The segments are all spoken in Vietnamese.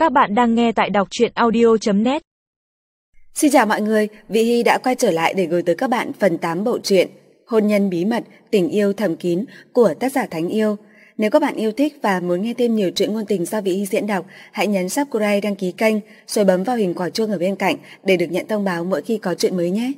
Các bạn đang nghe tại đọc truyện audio.net. Xin chào mọi người, Vị Hy đã quay trở lại để gửi tới các bạn phần 8 bộ truyện Hôn nhân bí mật, tình yêu thầm kín của tác giả Thánh Yêu. Nếu các bạn yêu thích và muốn nghe thêm nhiều truyện ngôn tình do Vị Hy diễn đọc, hãy nhấn subscribe, đăng ký kênh rồi bấm vào hình quả chuông ở bên cạnh để được nhận thông báo mỗi khi có truyện mới nhé.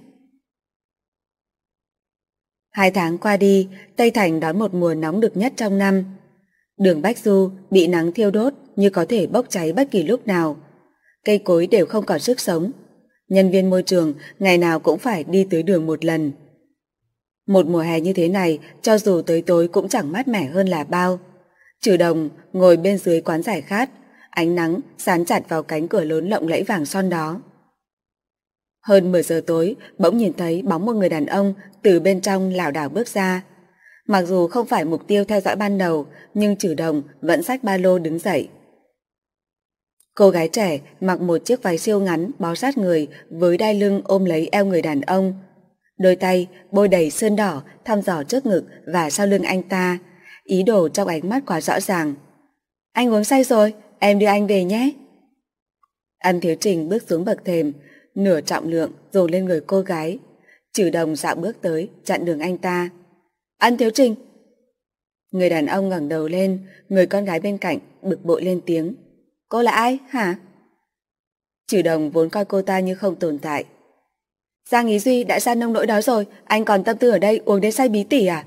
2 tháng qua đi, Tây Thành đón một mùa nóng nực nhất trong năm. Đường Bách Du bị nắng thiêu đốt như có thể bốc cháy bất kỳ lúc nào. Cây cối đều không còn sức sống. Nhân viên môi trường ngày nào cũng phải đi tới đường một lần. Một mùa hè như thế này, cho dù tới tối cũng chẳng mát mẻ hơn là bao. Trừ Đồng ngồi bên dưới quán giải khát, ánh nắng dán chặt vào cánh cửa lớn lộng lẫy vàng son đó. Hơn 10 giờ tối, bỗng nhìn thấy bóng một người đàn ông từ bên trong lảo đảo bước ra. Mặc dù không phải mục tiêu theo dõi ban đầu, nhưng Trừ Đồng vẫn xách ba lô đứng dậy. Cô gái trẻ mặc một chiếc váy siêu ngắn bó sát người với đai lưng ôm lấy eo người đàn ông. Đôi tay bôi đầy sơn đỏ thăm dò trước ngực và sau lưng anh ta, ý đồ trong ánh mắt quá rõ ràng. Anh uống say rồi, em đưa anh về nhé. Ân Thiếu Trình bước xuống bậc thềm, nửa trọng lượng dồn lên người cô gái. Trừ Đồng dạo bước tới chặn đường anh ta. Ân Thiếu Trình. Người đàn ông ngẩng đầu lên, người con gái bên cạnh bực bội lên tiếng. Cô là ai hả? Trừ Đồng vốn coi cô ta như không tồn tại. Giang Ý Duy đã ra nông nỗi đó rồi, anh còn tâm tư ở đây uống đến say bí tỉ à?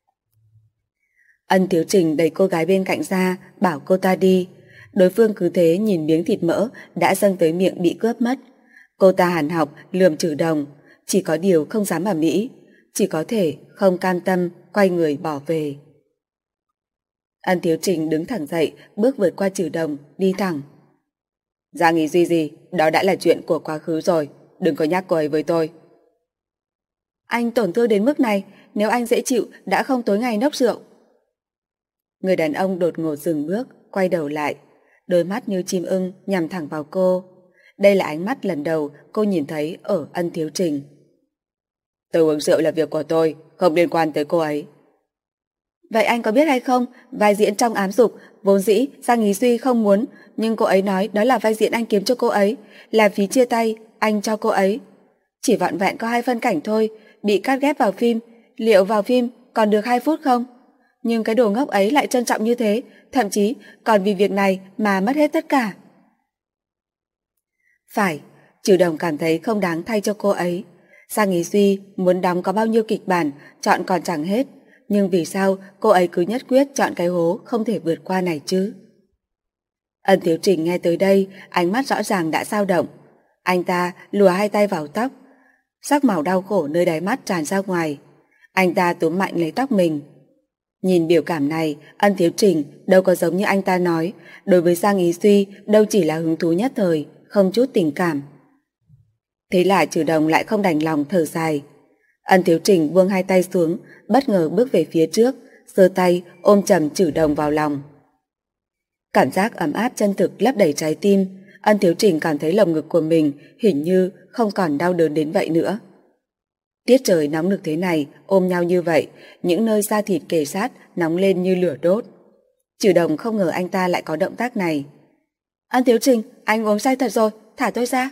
Ân Thiếu Trình đẩy cô gái bên cạnh ra, bảo cô ta đi. Đối phương cứ thế nhìn miếng thịt mỡ đã dâng tới miệng bị cướp mất. Cô ta hàn học lườm Trừ Đồng, chỉ có điều không dám ầm ĩ, chỉ có thể không cam tâm quay người bỏ về. Ân Thiếu Trình đứng thẳng dậy, bước vượt qua Trừ Đồng, đi thẳng. Giang Ý Duy gì, đó đã là chuyện của quá khứ rồi, đừng có nhắc cô ấy với tôi. Anh tổn thương đến mức này, nếu anh dễ chịu đã không tối ngày nốc rượu. Người đàn ông đột ngột dừng bước, quay đầu lại, đôi mắt như chim ưng nhằm thẳng vào cô. Đây là ánh mắt lần đầu cô nhìn thấy ở Ân Thiếu Trình. Tôi uống rượu là việc của tôi, không liên quan tới cô ấy. Vậy anh có biết hay không, vai diễn trong Ám Dục vốn dĩ Giang Ý Duy không muốn, nhưng cô ấy nói đó là vai diễn anh kiếm cho cô ấy, là phí chia tay anh cho cô ấy. Chỉ vỏn vẹn có 2 phân cảnh thôi, bị cắt ghép vào phim, liệu vào phim còn được 2 phút không? Nhưng cái đồ ngốc ấy lại trân trọng như thế, thậm chí còn vì việc này mà mất hết tất cả. Phải, Trừ Đồng cảm thấy không đáng thay cho cô ấy. Giang Ý Duy muốn đóng có bao nhiêu kịch bản, chọn còn chẳng hết. Nhưng vì sao cô ấy cứ nhất quyết chọn cái hố không thể vượt qua này chứ? Ân Thiếu Trình nghe tới đây, ánh mắt rõ ràng đã dao động. Anh ta lùa 2 tay vào tóc, sắc màu đau khổ nơi đáy mắt tràn ra ngoài. Anh ta túm mạnh lấy tóc mình. Nhìn biểu cảm này, Ân Thiếu Trình đâu có giống như anh ta nói, đối với Giang Ý Duy đâu chỉ là hứng thú nhất thời, không chút tình cảm. Thế là Trừ Đồng lại không đành lòng thở dài. Ân Thiếu Trình buông 2 tay xuống, bất ngờ bước về phía trước, giơ tay ôm chầm Trừ Đồng vào lòng. Cảm giác ấm áp chân thực lấp đầy trái tim. Ân Thiếu Trình cảm thấy lồng ngực của mình hình như không còn đau đớn đến vậy nữa. Tiết trời nóng nực thế này, ôm nhau như vậy, những nơi da thịt kề sát nóng lên như lửa đốt. Trừ Đồng không ngờ anh ta lại có động tác này. Ân Thiếu Trình, anh uống say thật rồi, thả tôi ra.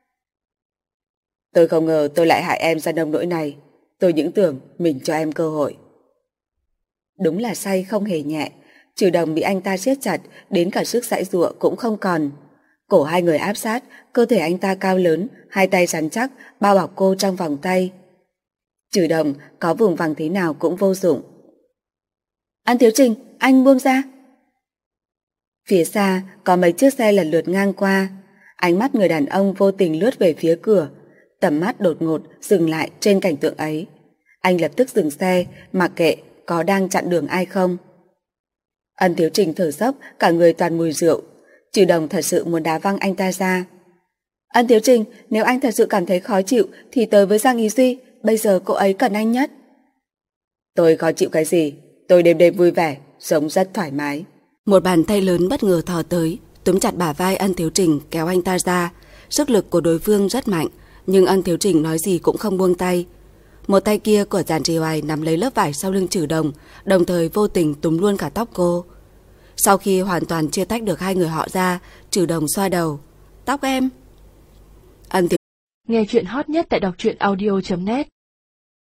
Tôi không ngờ tôi lại hại em ra nông nỗi này. Tôi những tưởng mình cho em cơ hội. Đúng là say không hề nhẹ. Trừ Đồng bị anh ta siết chặt đến cả sức giãy giụa cũng không còn. Cổ hai người áp sát, cơ thể anh ta cao lớn, 2 tay rắn chắc bao bọc cô trong vòng tay. Trừ Đồng có vùng vằng thế nào cũng vô dụng. Ân Thiếu Trình, anh buông ra. Phía xa có mấy chiếc xe lần lượt ngang qua. Ánh mắt người đàn ông vô tình lướt về phía cửa. Tầm mắt đột ngột dừng lại trên cảnh tượng ấy. Anh lập tức dừng xe, mặc kệ có đang chặn đường ai không. Ân Thiếu Trình thở dốc, cả người toàn mùi rượu. Trừ Đồng thật sự muốn đá văng anh ta ra. Ân Thiếu Trình, nếu anh thật sự cảm thấy khó chịu thì tới với Giang Ý Duy, bây giờ cô ấy cần anh nhất. Tôi khó chịu cái gì, tôi đêm đêm vui vẻ, sống rất thoải mái. Một bàn tay lớn bất ngờ thò tới, túm chặt bả vai Ân Thiếu Trình kéo anh ta ra. Sức lực của đối phương rất mạnh, nhưng Ân Thiếu Trình nói gì cũng không buông tay. Một tay kia của Giản Trì Hoài nắm lấy lớp vải sau lưng Trừ Đồng, đồng thời vô tình túm luôn cả tóc cô. Sau khi hoàn toàn chia tách được hai người họ ra, Trừ Đồng xoa đầu. Tóc em. Ân Thiếu Nghe chuyện hot nhất tại đọc truyện audio.net